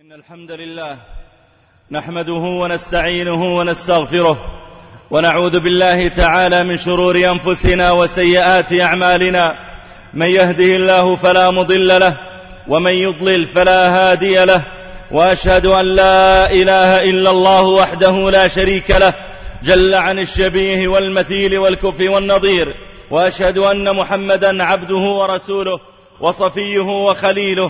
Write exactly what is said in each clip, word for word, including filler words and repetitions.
إن الحمد لله نحمده ونستعينه ونستغفره ونعوذ بالله تعالى من شرور أنفسنا وسيئات أعمالنا. من يهده الله فلا مضل له ومن يضلل فلا هادي له، وأشهد أن لا إله إلا الله وحده لا شريك له جل عن الشبيه والمثيل والكف والنظير، وأشهد أن محمدا عبده ورسوله وصفيه وخليله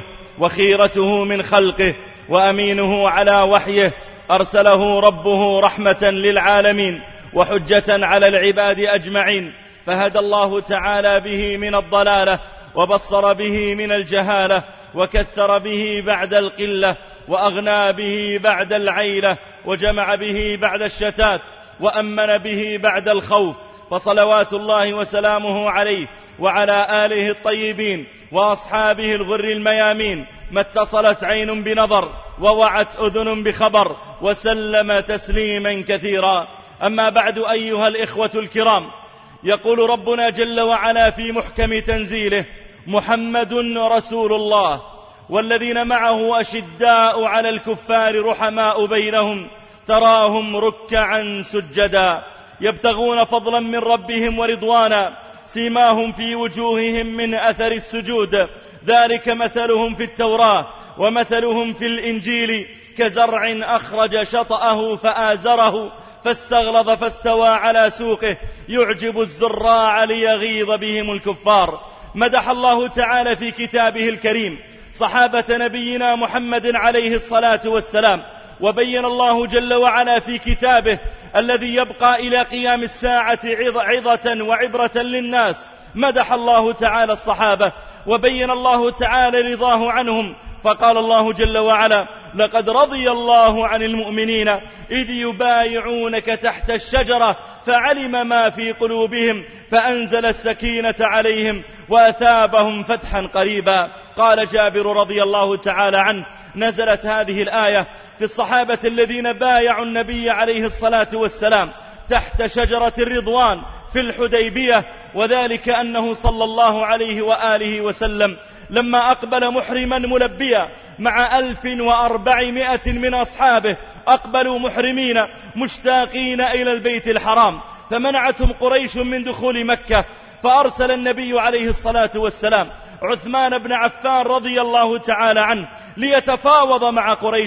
وخيرته من خلقه وأمينه على وحيه، أرسله ربه رحمة للعالمين وحجة على العباد أجمعين، فهدى الله تعالى به من الضلالة وبصر به من الجهالة وكثر به بعد القلة وأغنى به بعد العيلة وجمع به بعد الشتات وأمن به بعد الخوف، فصلوات الله وسلامه عليه وعلى آله الطيبين وأصحابه الغر الميامين، ما اتصلت عين بنظر ووعت أذن بخبر، وسلم تسليما كثيرا. أما بعد، أيها الإخوة الكرام، يقول ربنا جل وعلا في محكم تنزيله: محمد رسول الله والذين معه أشداء على الكفار رحماء بينهم تراهم ركعا سجدا يبتغون فضلا من ربهم ورضوانا سيماهم في وجوههم من أثر السجود ذلك مثلهم في التوراة ومثلهم في الإنجيل كزرع أخرج شطأه فآزره فاستغلظ فاستوى على سوقه يعجب الزراع ليغيظ بهم الكفار. مدح الله تعالى في كتابه الكريم صحابة نبينا محمد عليه الصلاة والسلام، وبين الله جل وعلا في كتابه الذي يبقى إلى قيام الساعة عظة وعبرة للناس، مدح الله تعالى الصحابة وبين الله تعالى رضاه عنهم، فقال الله جل وعلا: لقد رضي الله عن المؤمنين إذ يبايعونك تحت الشجرة فعلم ما في قلوبهم فأنزل السكينة عليهم وأثابهم فتحا قريبا. قال جابر رضي الله تعالى عنه: نزلت هذه الآية في الصحابة الذين بايعوا النبي عليه الصلاة والسلام تحت شجرة الرضوان في الحديبية، وذلك أنه صلى الله عليه وآله وسلم لما أقبل محرما ملبيا مع ألف وأربعمائة من أصحابه أقبلوا محرمين مشتاقين إلى البيت الحرام، فمنعتهم قريش من دخول مكة، فأرسل النبي عليه الصلاة والسلام عثمان بن عفان رضي الله تعالى عنه ليتفاوض مع قريش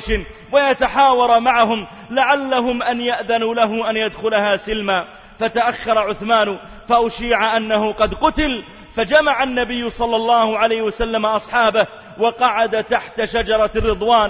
ويتحاور معهم لعلهم أن يأذنوا له أن يدخلها سلما، فتأخر عثمان فأشيع أنه قد قتل، فجمع النبي صلى الله عليه وسلم أصحابه وقعد تحت شجرة الرضوان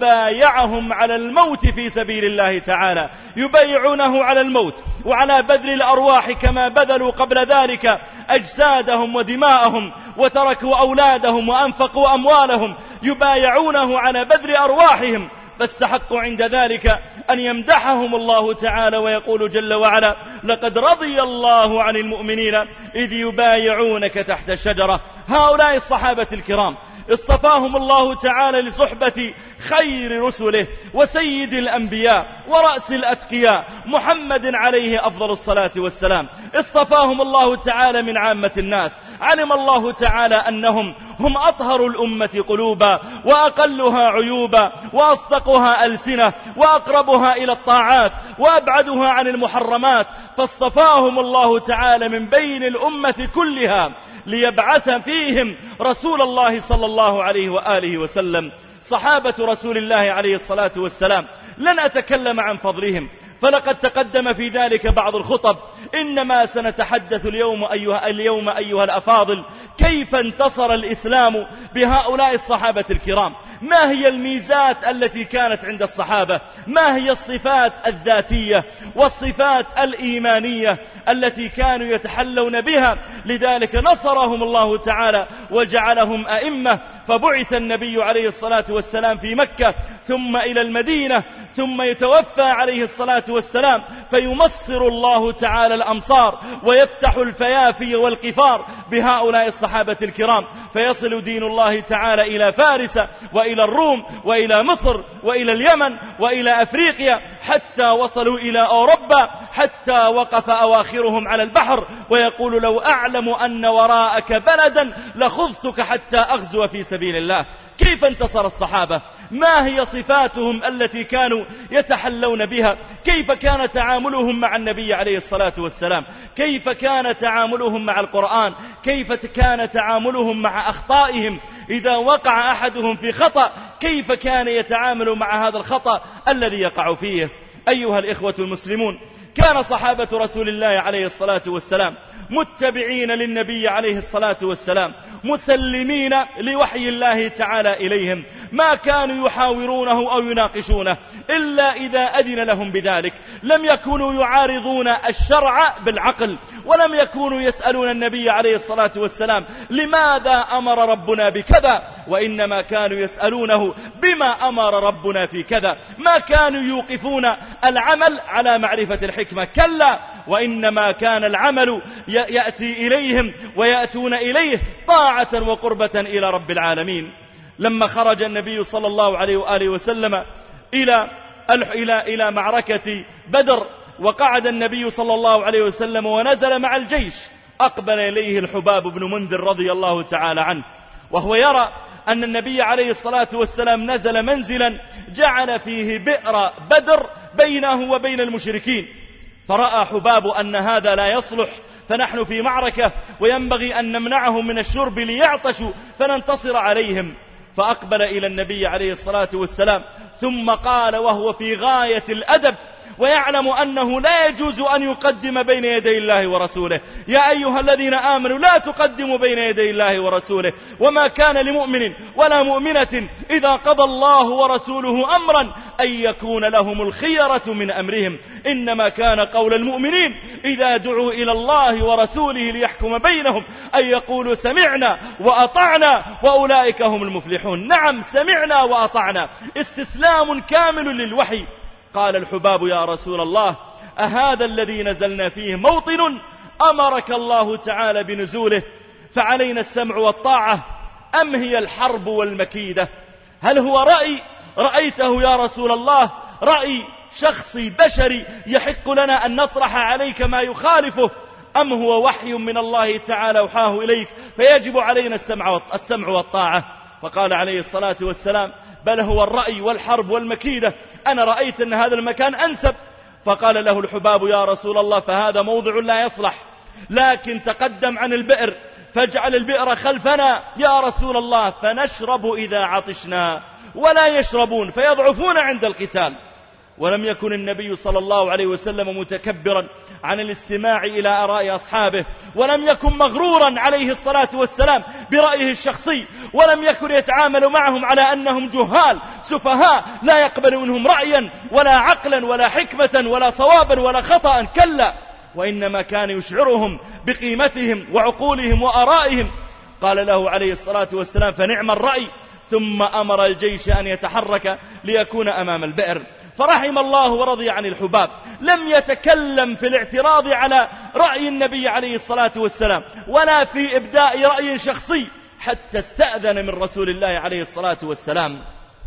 وبايعهم على الموت في سبيل الله تعالى، يبايعونه على الموت وعلى بذل الأرواح كما بذلوا قبل ذلك أجسادهم ودماءهم وتركوا أولادهم وأنفقوا أموالهم، يبايعونه على بذل أرواحهم، فاستحقوا عند ذلك أن يمدحهم الله تعالى ويقول جل وعلا: لقد رضي الله عن المؤمنين إذ يبايعونك تحت الشجرة. هؤلاء الصحابة الكرام اصطفاهم الله تعالى لصحبة خير رسله وسيد الأنبياء ورأس الأتقياء محمد عليه أفضل الصلاة والسلام، اصطفاهم الله تعالى من عامة الناس، علم الله تعالى أنهم هم أطهر الأمة قلوبا وأقلها عيوبا وأصدقها ألسنة وأقربها إلى الطاعات وأبعدها عن المحرمات، فاصطفاهم الله تعالى من بين الأمة كلها ليبعث فيهم رسول الله صلى الله عليه وآله وسلم. صحابة رسول الله عليه الصلاة والسلام لن أتكلم عن فضلهم، فلقد تقدم في ذلك بعض الخطب، إنما سنتحدث اليوم أيها, اليوم أيها الأفاضل كيف انتصر الإسلام بهؤلاء الصحابة الكرام، ما هي الميزات التي كانت عند الصحابة، ما هي الصفات الذاتية والصفات الإيمانية التي كانوا يتحلون بها، لذلك نصرهم الله تعالى وجعلهم أئمة، فبعث النبي عليه الصلاة والسلام في مكة ثم إلى المدينة، ثم يتوفى عليه الصلاة والسلام فيمصر الله تعالى الأمصار ويفتح الفيافي والقفار بهؤلاء الصحابة الكرام، فيصل دين الله تعالى إلى فارس وإلى الروم وإلى مصر وإلى اليمن وإلى أفريقيا، حتى وصلوا إلى أوروبا، حتى وقف أواخرهم على البحر ويقول: لو أعلم أن وراءك بلدا لخذتك حتى أغزو في سبيل الله. كيف انتصر الصحابة؟ ما هي صفاتهم التي كانوا يتحلون بها؟ كيف كان تعاملهم مع النبي عليه الصلاة والسلام؟ كيف كان تعاملهم مع القرآن؟ كيف كان تعاملهم مع أخطائهم؟ إذا وقع أحدهم في خطأ كيف كان يتعامل مع هذا الخطأ الذي يقع فيه؟ أيها الإخوة المسلمون، كان صحابة رسول الله عليه الصلاة والسلام متبعين للنبي عليه الصلاة والسلام، مسلمين لوحي الله تعالى إليهم، ما كانوا يحاورونه أو يناقشونه إلا إذا أذن لهم بذلك. لم يكونوا يعارضون الشرع بالعقل، ولم يكونوا يسألون النبي عليه الصلاة والسلام لماذا أمر ربنا بكذا، وإنما كانوا يسألونه بما أمر ربنا في كذا. ما كانوا يوقفون العمل على معرفة الحكمة، كلا، وإنما كان العمل يأتي إليهم ويأتون إليه طاعة وقربة إلى رب العالمين. لما خرج النبي صلى الله عليه وآله وسلم إلى إلى إلى معركة بدر، وقعد النبي صلى الله عليه وسلم ونزل مع الجيش، أقبل إليه الحباب بن منذر رضي الله تعالى عنه، وهو يرى أن النبي عليه الصلاة والسلام نزل منزلا جعل فيه بئر بدر بينه وبين المشركين، فرأى حباب أن هذا لا يصلح، فنحن في معركة وينبغي أن نمنعهم من الشرب ليعطشوا فننتصر عليهم. فأقبل إلى النبي عليه الصلاة والسلام ثم قال وهو في غاية الأدب ويعلم أنه لا يجوز أن يقدم بين يدي الله ورسوله: يا أيها الذين آمنوا لا تقدموا بين يدي الله ورسوله، وما كان لمؤمن ولا مؤمنة إذا قضى الله ورسوله أمرا أن يكون لهم الخيرة من أمرهم، إنما كان قول المؤمنين إذا دعوا إلى الله ورسوله ليحكم بينهم أن يقولوا سمعنا وأطعنا وأولئك هم المفلحون. نعم، سمعنا وأطعنا، استسلام كامل للوحي. قال الحباب: يا رسول الله، أهذا الذي نزلنا فيه موطن أمرك الله تعالى بنزوله فعلينا السمع والطاعة، أم هي الحرب والمكيدة؟ هل هو رأي رأيته يا رسول الله، رأي شخصي بشري يحق لنا أن نطرح عليك ما يخالفه، أم هو وحي من الله تعالى وحاه إليك فيجب علينا السمع السمع والطاعة؟ فقال عليه الصلاة والسلام: بل هو الرأي والحرب والمكيدة، أنا رأيت أن هذا المكان أنسب. فقال له الحباب: يا رسول الله، فهذا موضع لا يصلح، لكن تقدم عن البئر فاجعل البئر خلفنا يا رسول الله فنشرب إذا عطشنا، ولا يشربون فيضعفون عند القتال. ولم يكن النبي صلى الله عليه وسلم متكبرا عن الاستماع إلى آراء أصحابه، ولم يكن مغرورا عليه الصلاة والسلام برأيه الشخصي، ولم يكن يتعامل معهم على أنهم جهال سفهاء لا يقبل منهم رأيا ولا عقلا ولا حكمة ولا صوابا ولا خطأ، كلا، وإنما كان يشعرهم بقيمتهم وعقولهم وآرائهم. قال له عليه الصلاة والسلام: فنعم الرأي، ثم أمر الجيش أن يتحرك ليكون أمام البئر. فرحم الله ورضي عن الحباب، لم يتكلم في الاعتراض على رأي النبي عليه الصلاة والسلام ولا في إبداء رأي شخصي، حتى استأذن من رسول الله عليه الصلاة والسلام.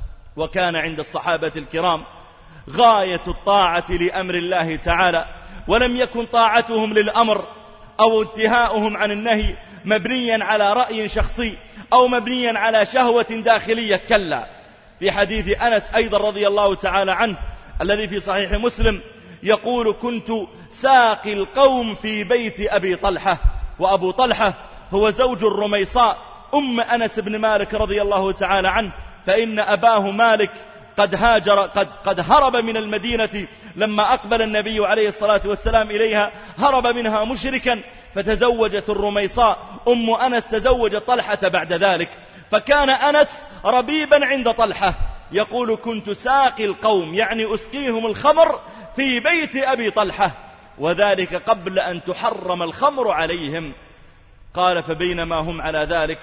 وكان عند الصحابة الكرام غاية الطاعة لأمر الله تعالى، ولم يكن طاعتهم للأمر أو انتهاؤهم عن النهي مبنيا على رأي شخصي أو مبنيا على شهوة داخلية، كلا. في حديث أنس أيضا رضي الله تعالى عنه الذي في صحيح مسلم يقول: كنت ساقي القوم في بيت أبي طلحة، وأبو طلحة هو زوج الرميصاء أم أنس بن مالك رضي الله تعالى عنه، فإن أباه مالك قد هاجر قد, قد هرب من المدينة لما أقبل النبي عليه الصلاة والسلام إليها، هرب منها مشركا، فتزوجت الرميصاء أم أنس تزوج طلحة بعد ذلك، فكان أنس ربيبا عند طلحة. يقول: كنت ساقي القوم، يعني أسقيهم الخمر في بيت أبي طلحة، وذلك قبل أن تحرم الخمر عليهم. قال: فبينما هم على ذلك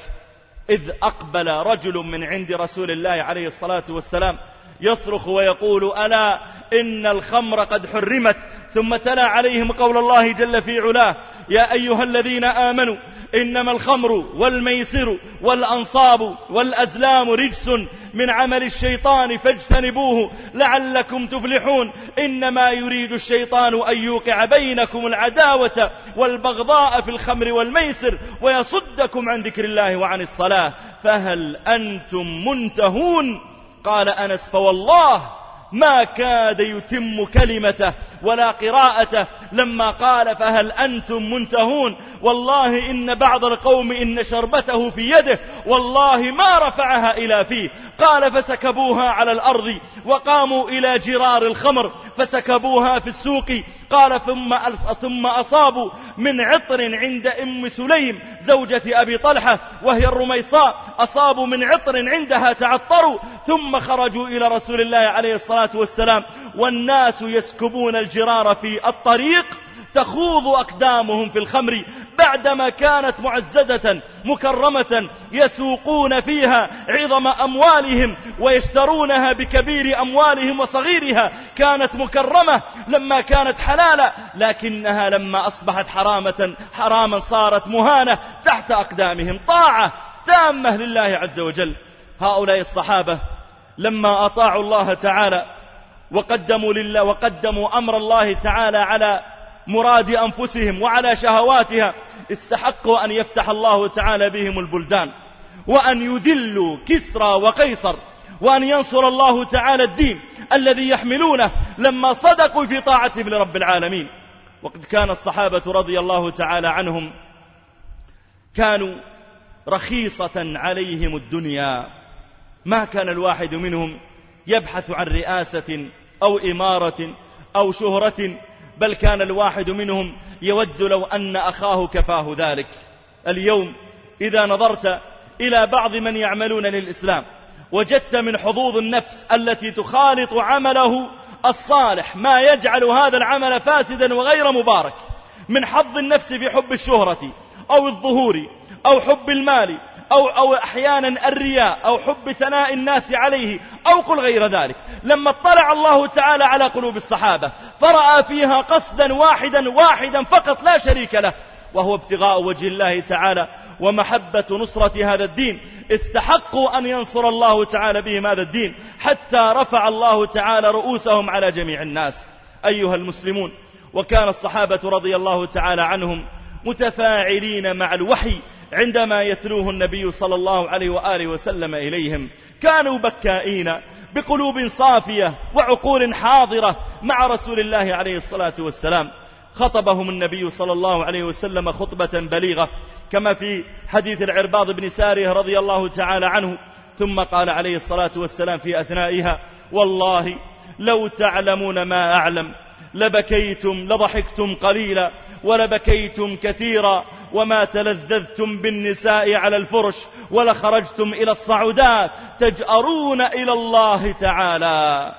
إذ أقبل رجل من عند رسول الله عليه الصلاة والسلام يصرخ ويقول: ألا إن الخمر قد حرمت. ثم تلا عليهم قول الله جل في علاه: يا أيها الذين آمنوا إنما الخمر والميسر والأنصاب والأزلام رجس من عمل الشيطان فاجتنبوه لعلكم تفلحون، إنما يريد الشيطان أن يوقع بينكم العداوة والبغضاء في الخمر والميسر ويصدكم عن ذكر الله وعن الصلاة، فهل أنتم منتهون؟ قال أنس: فوالله ما كاد يتم كلمته ولا قراءته لما قال: فهل أنتم منتهون؟ والله إن بعض القوم إن شربته في يده والله ما رفعها إلى فيه. قال: فسكبوها على الأرض وقاموا إلى جرار الخمر فسكبوها في السوق. قال: ثم ثم أصابوا من عطر عند أم سليم زوجة أبي طلحة وهي الرميصاء، أصابوا من عطر عندها تعطروا، ثم خرجوا إلى رسول الله عليه الصلاة والسلام والناس يسكبون الجرار في الطريق تخوض أقدامهم في الخمر بعدما كانت معززة مكرمة يسوقون فيها عظم أموالهم ويشترونها بكبير أموالهم وصغيرها. كانت مكرمة لما كانت حلالة، لكنها لما أصبحت حرامة حراما صارت مهانة تحت أقدامهم. طاعة تامة لله عز وجل. هؤلاء الصحابة لما أطاعوا الله تعالى وقدموا لله وقدموا أمر الله تعالى على مراد أنفسهم وعلى شهواتها استحقوا أن يفتح الله تعالى بهم البلدان، وأن يذلوا كسرى وقيصر، وأن ينصر الله تعالى الدين الذي يحملونه لما صدقوا في طاعتهم لرب العالمين. وقد كان الصحابة رضي الله تعالى عنهم كانوا رخيصة عليهم الدنيا، ما كان الواحد منهم يبحث عن رئاسة أو إمارة أو شهرة، بل كان الواحد منهم يود لو أن أخاه كفاه ذلك. اليوم إذا نظرت إلى بعض من يعملون للإسلام وجدت من حظوظ النفس التي تخالط عمله الصالح ما يجعل هذا العمل فاسدا وغير مبارك، من حظ النفس في حب الشهرة أو الظهور أو حب المال أو, أو أحيانا الرياء أو حب ثناء الناس عليه أو قل غير ذلك. لما اطلع الله تعالى على قلوب الصحابة فرأى فيها قصدا واحدا واحدا فقط لا شريك له، وهو ابتغاء وجه الله تعالى ومحبة نصرة هذا الدين، استحقوا أن ينصر الله تعالى بهم هذا الدين حتى رفع الله تعالى رؤوسهم على جميع الناس. أيها المسلمون، وكان الصحابة رضي الله تعالى عنهم متفاعلين مع الوحي عندما يتلوه النبي صلى الله عليه وآله وسلم إليهم، كانوا بكائين بقلوب صافية وعقول حاضرة مع رسول الله عليه الصلاة والسلام. خطبهم النبي صلى الله عليه وسلم خطبة بليغة كما في حديث العرباض بن سارية رضي الله تعالى عنه، ثم قال عليه الصلاة والسلام في أثنائها: والله لو تعلمون ما أعلم لبكيتم لضحكتم قليلا ولبكيتم كثيرا وما تلذذتم بالنساء على الفرش ولخرجتم إلى الصعودات تجأرون إلى الله تعالى.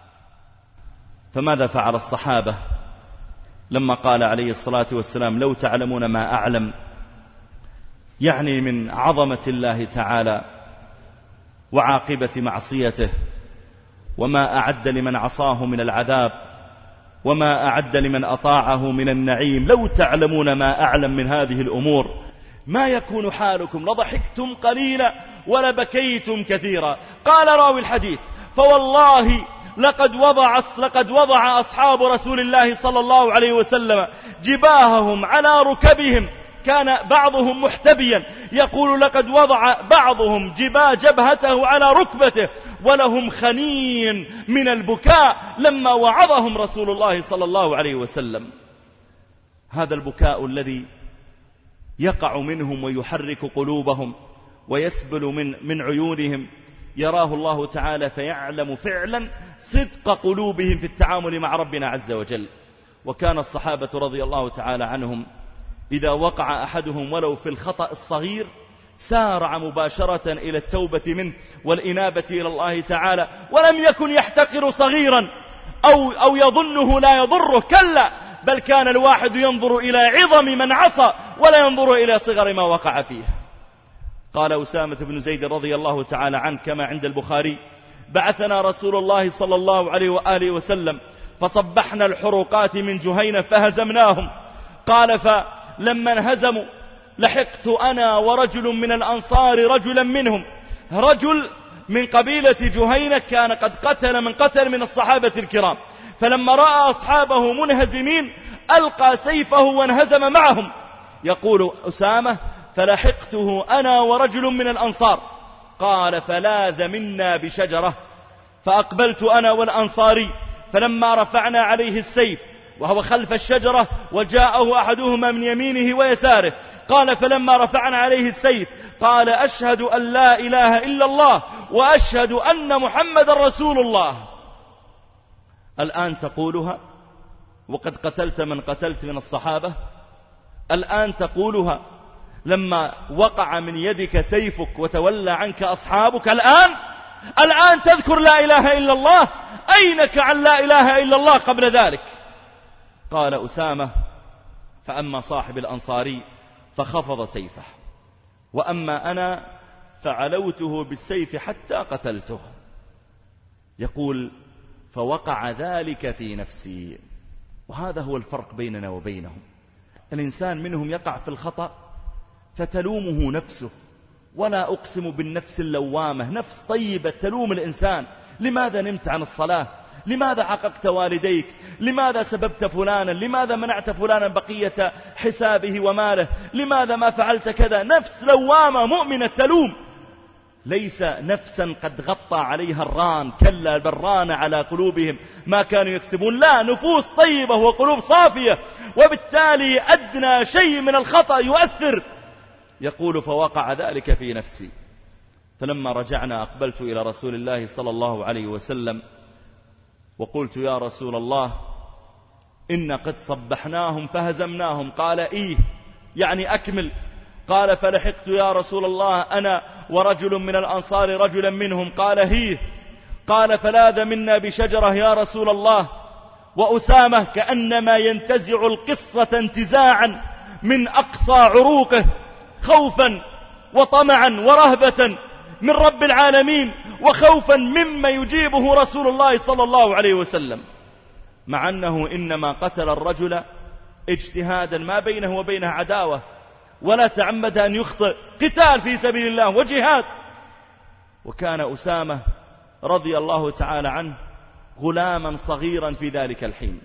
فماذا فعل الصحابة لما قال عليه الصلاة والسلام: لو تعلمون ما أعلم؟ يعني من عظمة الله تعالى وعاقبة معصيته، وما أعد لمن عصاه من العذاب، وما أعد لمن أطاعه من النعيم. لو تعلمون ما أعلم من هذه الأمور ما يكون حالكم لضحكتم قليلا ولبكيتم كثيرا. قال راوي الحديث: فوالله لقد وضع, لقد وضع أصحاب رسول الله صلى الله عليه وسلم جباههم على ركبهم، كان بعضهم محتبيا، يقول: لقد وضع بعضهم جباه جبهته على ركبته ولهم خنين من البكاء لما وعظهم رسول الله صلى الله عليه وسلم. هذا البكاء الذي يقع منهم ويحرك قلوبهم ويسبل من, من عيونهم يراه الله تعالى فيعلم فعلا صدق قلوبهم في التعامل مع ربنا عز وجل. وكان الصحابة رضي الله تعالى عنهم إذا وقع أحدهم ولو في الخطأ الصغير سارع مباشرة إلى التوبة منه والإنابة إلى الله تعالى، ولم يكن يحتقر صغيرا أو, أو يظنه لا يضره، كلا، بل كان الواحد ينظر إلى عظم من عصى ولا ينظر إلى صغر ما وقع فيه. قال أسامة بن زيد رضي الله تعالى عنه كما عند البخاري: بعثنا رسول الله صلى الله عليه وآله وسلم فصبحنا الحروقات من جهينة فهزمناهم. قال: فلما انهزموا لحقت أنا ورجل من الأنصار رجلا منهم، رجل من قبيلة جهينة كان قد قتل من قتل من الصحابة الكرام، فلما رأى أصحابه منهزمين ألقى سيفه وانهزم معهم. يقول أسامة: فلحقته أنا ورجل من الأنصار. قال: فلاذ منا بشجرة فأقبلت أنا والأنصاري، فلما رفعنا عليه السيف وهو خلف الشجرة وجاءه أحدهما من يمينه ويساره، قال فلما رفعنا عليه السيف قال أشهد أن لا إله إلا الله وأشهد أن محمد رسول الله. الآن تقولها وقد قتلت من قتلت من الصحابة؟ الآن تقولها لما وقع من يدك سيفك وتولى عنك أصحابك؟ الآن الآن تذكر لا إله إلا الله؟ أينك عن لا إله إلا الله قبل ذلك؟ قال أسامة فأما صاحب الأنصاري فخفض سيفه، وأما أنا فعلوته بالسيف حتى قتلته. يقول فوقع ذلك في نفسي. وهذا هو الفرق بيننا وبينهم. الإنسان منهم يقع في الخطأ فتلومه نفسه، ولا أقسم بالنفس اللوامة، نفس طيبة تلوم الإنسان: لماذا نمت عن الصلاة؟ لماذا عققت والديك؟ لماذا سببت فلانا؟ لماذا منعت فلانا بقية حسابه وماله؟ لماذا ما فعلت كذا؟ نفس لوامة مؤمنة تلوم، ليس نفسا قد غطى عليها الران، كلا البران على قلوبهم ما كانوا يكسبون. لا، نفوس طيبة وقلوب صافية، وبالتالي أدنى شيء من الخطأ يؤثر. يقول فوقع ذلك في نفسي. فلما رجعنا أقبلت إلى رسول الله صلى الله عليه وسلم وقلت يا رسول الله إن قد صبحناهم فهزمناهم. قال إيه يعني أكمل. قال فلحقت يا رسول الله أنا ورجل من الأنصار رجلا منهم. قال هيه. قال فلاذ منا بشجرة يا رسول الله، وأسامة كأنما ينتزع القصة انتزاعا من أقصى عروقه، خوفا وطمعا ورهبة من رب العالمين، وخوفا مما يجيبه رسول الله صلى الله عليه وسلم، مع أنه إنما قتل الرجل اجتهادا، ما بينه وبينه عداوة، ولا تعمد أن يخطئ، قتال في سبيل الله وجهاد. وكان أسامة رضي الله تعالى عنه غلاما صغيرا في ذلك الحين،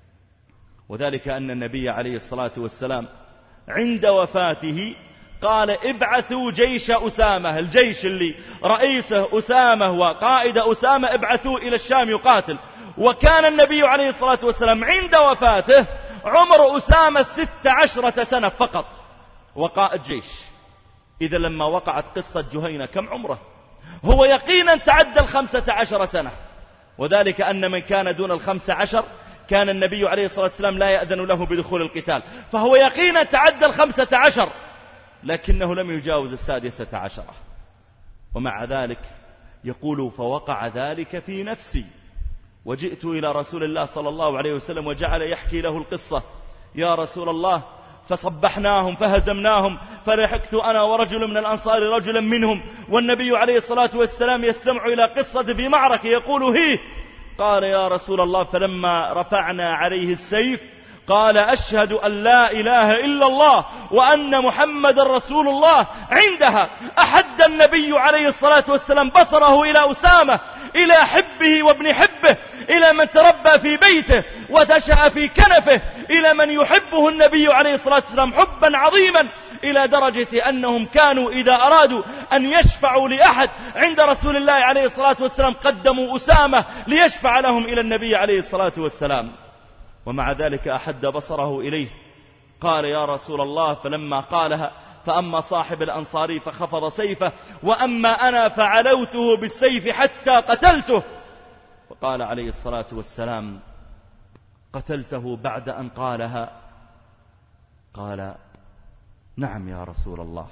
وذلك أن النبي عليه الصلاة والسلام عند وفاته قال ابعثوا جيش أسامة، الجيش اللي رئيسه أسامة وقائد أسامة، ابعثوا إلى الشام يقاتل. وكان النبي عليه الصلاة والسلام عند وفاته عمر أسامة ست عشرة سنة فقط، وقائد جيش. إذا لما وقعت قصة جهينة كم عمره؟ هو يقينا تعدى الخمسة عشر سنة، وذلك أن من كان دون الخمسة عشر كان النبي عليه الصلاة والسلام لا يأذن له بدخول القتال، فهو يقينا تعدى الخمسة عشر، لكنه لم يجاوز السادسة عشرة. ومع ذلك يقول فوقع ذلك في نفسي، وجئت إلى رسول الله صلى الله عليه وسلم وجعل يحكي له القصة: يا رسول الله فصبحناهم فهزمناهم، فلحقت أنا ورجل من الأنصار رجلا منهم، والنبي عليه الصلاة والسلام يستمع إلى قصة في معركة يقول هيه. قال يا رسول الله فلما رفعنا عليه السيف قال أشهد أن لا إله إلا الله وأن محمد رسول الله. عندها أحد النبي عليه الصلاة والسلام بصره إلى أسامة، إلى حبه وابن حبه، إلى من تربى في بيته ودشأ في كنفه، إلى من يحبه النبي عليه الصلاة والسلام حبا عظيما، إلى درجة أنهم كانوا إذا أرادوا أن يشفعوا لأحد عند رسول الله عليه الصلاة والسلام قدموا أسامة ليشفع لهم إلى النبي عليه الصلاة والسلام. ومع ذلك أحد بصره إليه. قال يا رسول الله فلما قالها فأما صاحب الأنصاري فخفض سيفه، وأما أنا فعلوته بالسيف حتى قتلته. وقال عليه الصلاة والسلام قتلته بعد أن قالها؟ قال نعم يا رسول الله.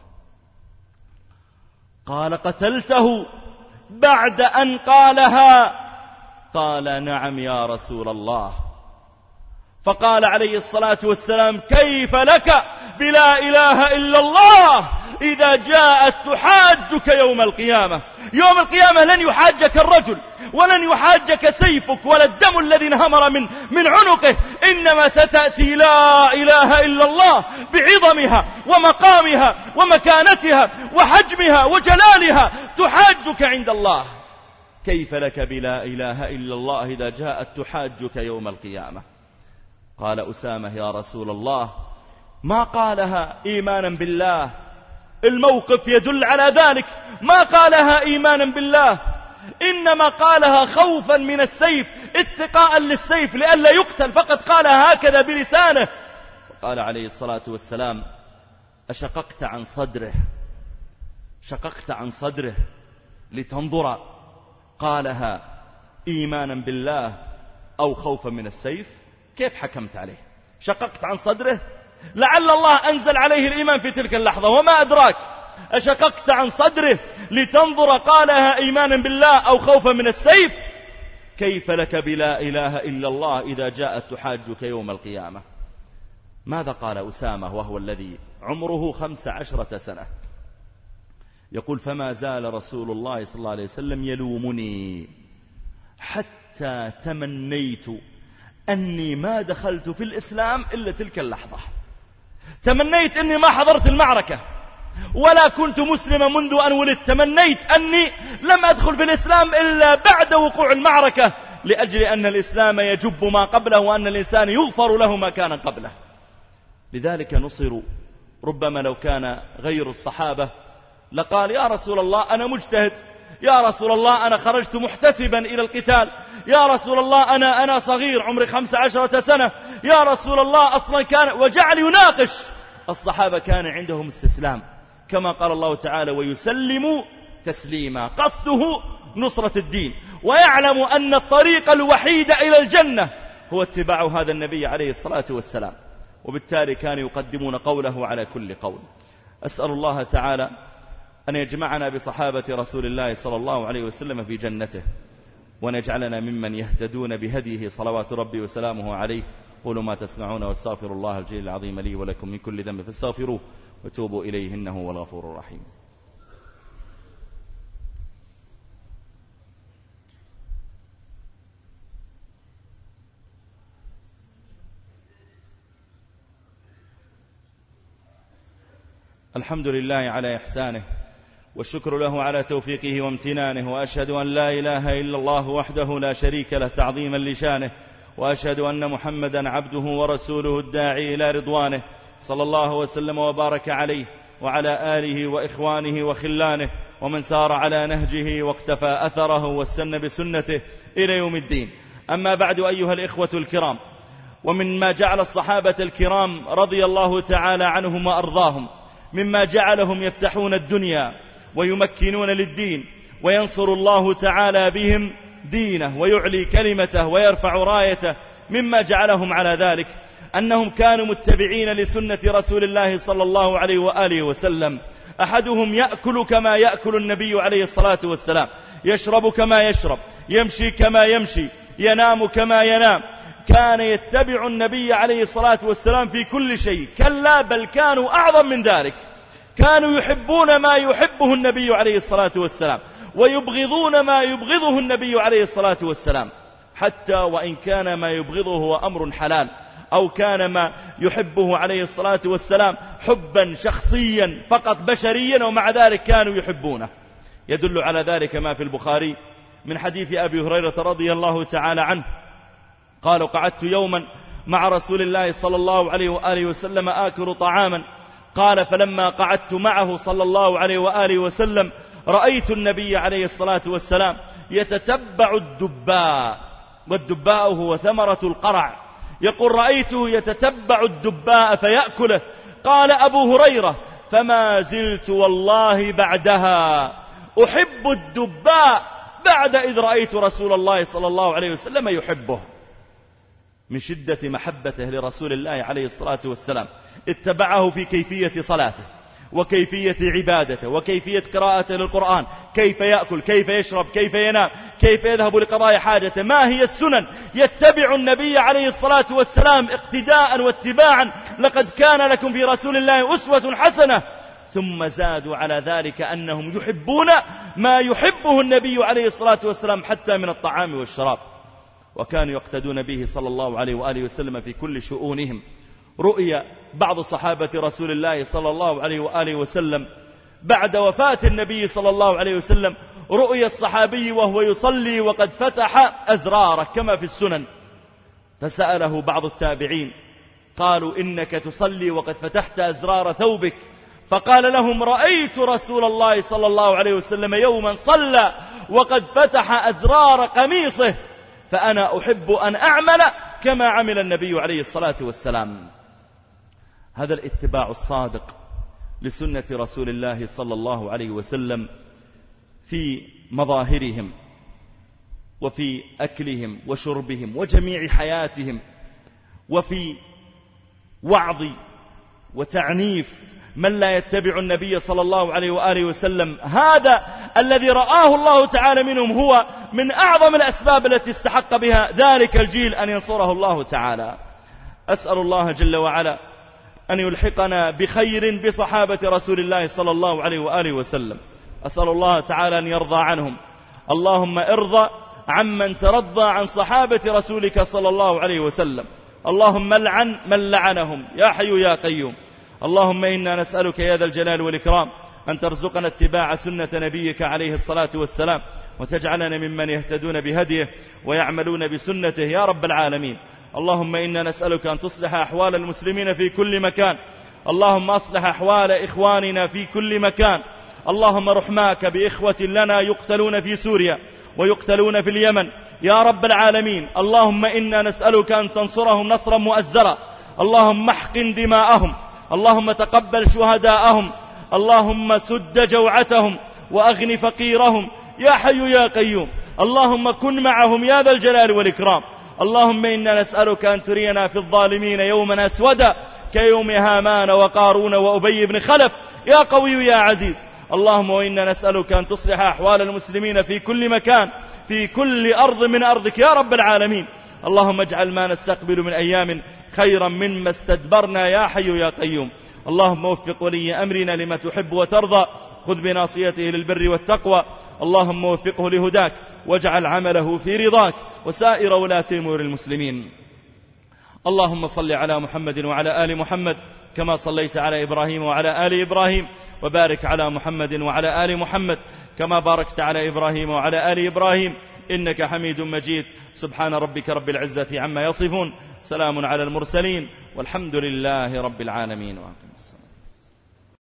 قال قتلته بعد أن قالها؟ قال نعم يا رسول الله. فقال عليه الصلاة والسلام كيف لك بلا إله إلا الله إذا جاءت تحاجك يوم القيامة؟ يوم القيامة لن يحاجك الرجل، ولن يحاجك سيفك، ولا الدم الذي انهمر من, من عنقه، إنما ستأتي لا إله إلا الله بعظمها ومقامها ومكانتها وحجمها وجلالها تحاجك عند الله. كيف لك بلا إله إلا الله إذا جاءت تحاجك يوم القيامة؟ قال أسامة يا رسول الله ما قالها إيمانا بالله، الموقف يدل على ذلك، ما قالها إيمانا بالله، إنما قالها خوفا من السيف، اتقاء للسيف لئلا يقتل، فقد قالها هكذا بلسانه. وقال عليه الصلاة والسلام: أشققت عن صدره، شققت عن صدره لتنظر، قالها إيمانا بالله أو خوفا من السيف؟ كيف حكمت عليه؟ شققت عن صدره، لعل الله أنزل عليه الإيمان في تلك اللحظة، وما أدراك. أشققت عن صدره لتنظر، قالها إيمانا بالله أو خوفا من السيف؟ كيف لك بلا إله إلا الله إذا جاءت تحاجك يوم القيامة؟ ماذا قال أسامة وهو الذي عمره خمس عشرة سنة؟ يقول: فما زال رسول الله صلى الله عليه وسلم يلومني حتى تمنيت أني ما دخلت في الإسلام إلا تلك اللحظة. تمنيت أني ما حضرت المعركة ولا كنت مسلما منذ أن ولدت. تمنيت أني لم أدخل في الإسلام إلا بعد وقوع المعركة، لأجل أن الإسلام يجب ما قبله، وأن الإنسان يغفر له ما كان قبله. لذلك نصروا. ربما لو كان غير الصحابة لقال: يا رسول الله أنا مجتهد، يا رسول الله أنا خرجت محتسبا إلى القتال، يا رسول الله أنا, أنا صغير عمري خمس عشرة سنة، يا رسول الله أصلا كان، وجعل يناقش. الصحابة كان عندهم استسلام، كما قال الله تعالى: ويسلم تسليما. قصده نصرة الدين، ويعلم أن الطريق الوحيد إلى الجنة هو اتباع هذا النبي عليه الصلاة والسلام، وبالتالي كانوا يقدمون قوله على كل قول. أسأل الله تعالى أن يجمعنا بصحابة رسول الله صلى الله عليه وسلم في جنته، وأن يجعلنا ممن يهتدون بهديه صلوات ربي وسلامه عليه. قولوا ما تسمعون، واستغفر الله الجليل العظيم لي ولكم من كل ذنب فاستغفروه وتوبوا إليه إنه هو الغفور الرحيم. الحمد لله على إحسانه، والشكر له على توفيقه وامتنانه، وأشهد أن لا إله إلا الله وحده لا شريك له تعظيما لشانه، وأشهد أن محمدا عبده ورسوله الداعي إلى رضوانه، صلى الله وسلم وبارك عليه وعلى آله وإخوانه وخلانه ومن سار على نهجه واقتفى أثره واستنى بسنته إلى يوم الدين. أما بعد، أيها الإخوة الكرام، ومن ما جعل الصحابة الكرام رضي الله تعالى عنهم وأرضاهم مما جعلهم يفتحون الدنيا ويمكنون للدين، وينصر الله تعالى بهم دينه ويعلي كلمته ويرفع رايته، مما جعلهم على ذلك أنهم كانوا متبعين لسنة رسول الله صلى الله عليه وآله وسلم. أحدهم يأكل كما يأكل النبي عليه الصلاة والسلام، يشرب كما يشرب، يمشي كما يمشي، ينام كما ينام. كان يتبع النبي عليه الصلاة والسلام في كل شيء. كلا بل كانوا أعظم من ذلك، كانوا يحبون ما يحبه النبي عليه الصلاة والسلام، ويبغضون ما يبغضه النبي عليه الصلاة والسلام، حتى وإن كان ما يبغضه هو أمر حلال، أو كان ما يحبه عليه الصلاة والسلام حبا شخصيا فقط بشريا، ومع ذلك كانوا يحبونه. يدل على ذلك ما في البخاري من حديث أبي هريرة رضي الله تعالى عنه قال: قعدت يوما مع رسول الله صلى الله عليه وآله وسلم آكل طعاما، قال: فلما قعدت معه صلى الله عليه وآله وسلم رأيت النبي عليه الصلاة والسلام يتتبع الدباء، والدباء هو ثمرة القرع. يقول: رأيته يتتبع الدباء فيأكله. قال أبو هريرة: فما زلت والله بعدها أحب الدباء بعد إذ رأيت رسول الله صلى الله عليه وسلم يحبه. من شدة محبته لرسول الله عليه الصلاة والسلام اتبعه في كيفية صلاته وكيفية عبادته وكيفية قراءته للقرآن، كيف يأكل، كيف يشرب، كيف ينام، كيف يذهب لقضاء حاجته، ما هي السنن. يتبع النبي عليه الصلاة والسلام اقتداء واتباعا. لقد كان لكم في رسول الله أسوة حسنة. ثم زادوا على ذلك أنهم يحبون ما يحبه النبي عليه الصلاة والسلام حتى من الطعام والشراب، وكانوا يقتدون به صلى الله عليه وآله وسلم في كل شؤونهم. رؤيا بعض صحابة رسول الله صلى الله عليه وآله وسلم بعد وفاة النبي صلى الله عليه وسلم، رؤيا الصحابي وهو يصلي وقد فتح أزراره كما في السنن، فسأله بعض التابعين قالوا: إنك تصلي وقد فتحت أزرار ثوبك؟ فقال لهم: رأيت رسول الله صلى الله عليه وسلم يوما صلى وقد فتح أزرار قميصه، فأنا أحب أن أعمل كما عمل النبي عليه الصلاة والسلام. هذا الاتباع الصادق لسنة رسول الله صلى الله عليه وسلم في مظاهرهم وفي أكلهم وشربهم وجميع حياتهم، وفي وعظ وتعنيف من لا يتبع النبي صلى الله عليه وآله وسلم. هذا الذي رآه الله تعالى منهم هو من أعظم الأسباب التي استحق بها ذلك الجيل أن ينصره الله تعالى. أسأل الله جل وعلا أن يلحقنا بخير بصحابة رسول الله صلى الله عليه وآله وسلم. أسأل الله تعالى أن يرضى عنهم. اللهم ارضى عمن ترضى عن صحابة رسولك صلى الله عليه وسلم. اللهم لعن من لعنهم يا حي يا قيوم. اللهم إنا نسألك يا ذا الجلال والإكرام أن ترزقنا اتباع سنة نبيك عليه الصلاة والسلام، وتجعلنا ممن يهتدون بهديه ويعملون بسنته يا رب العالمين. اللهم إنا نسألك أن تصلح أحوال المسلمين في كل مكان. اللهم أصلح أحوال إخواننا في كل مكان. اللهم رحماك بإخوة لنا يقتلون في سوريا ويقتلون في اليمن يا رب العالمين. اللهم إنا نسألك أن تنصرهم نصرا مؤزرا. اللهم احقن دماءهم. اللهم تقبل شهداءهم. اللهم سد جوعتهم وأغن فقيرهم يا حي يا قيوم. اللهم كن معهم يا ذا الجلال والإكرام. اللهم إنا نسألك أن ترينا في الظالمين يوما أسودا كيوم هامان وقارون وأبي بن خلف يا قوي يا عزيز. اللهم وإنا نسألك أن تصلح أحوال المسلمين في كل مكان في كل أرض من أرضك يا رب العالمين. اللهم اجعل ما نستقبل من أيام خيرا مما استدبرنا يا حي يا قيوم. اللهم وفق ولي أمرنا لما تحب وترضى، خذ بناصيته للبر والتقوى. اللهم وفقه لهداك واجعل عمله في رضاك وسائر ولاة أمور المسلمين. اللهم صل على محمد وعلى آل محمد كما صليت على إبراهيم وعلى آل إبراهيم، وبارك على محمد وعلى آل محمد كما باركت على إبراهيم وعلى آل إبراهيم إنك حميد مجيد. سبحان ربك رب العزة عما يصفون، سلام على المرسلين، والحمد لله رب العالمين. وأقم الصلاة.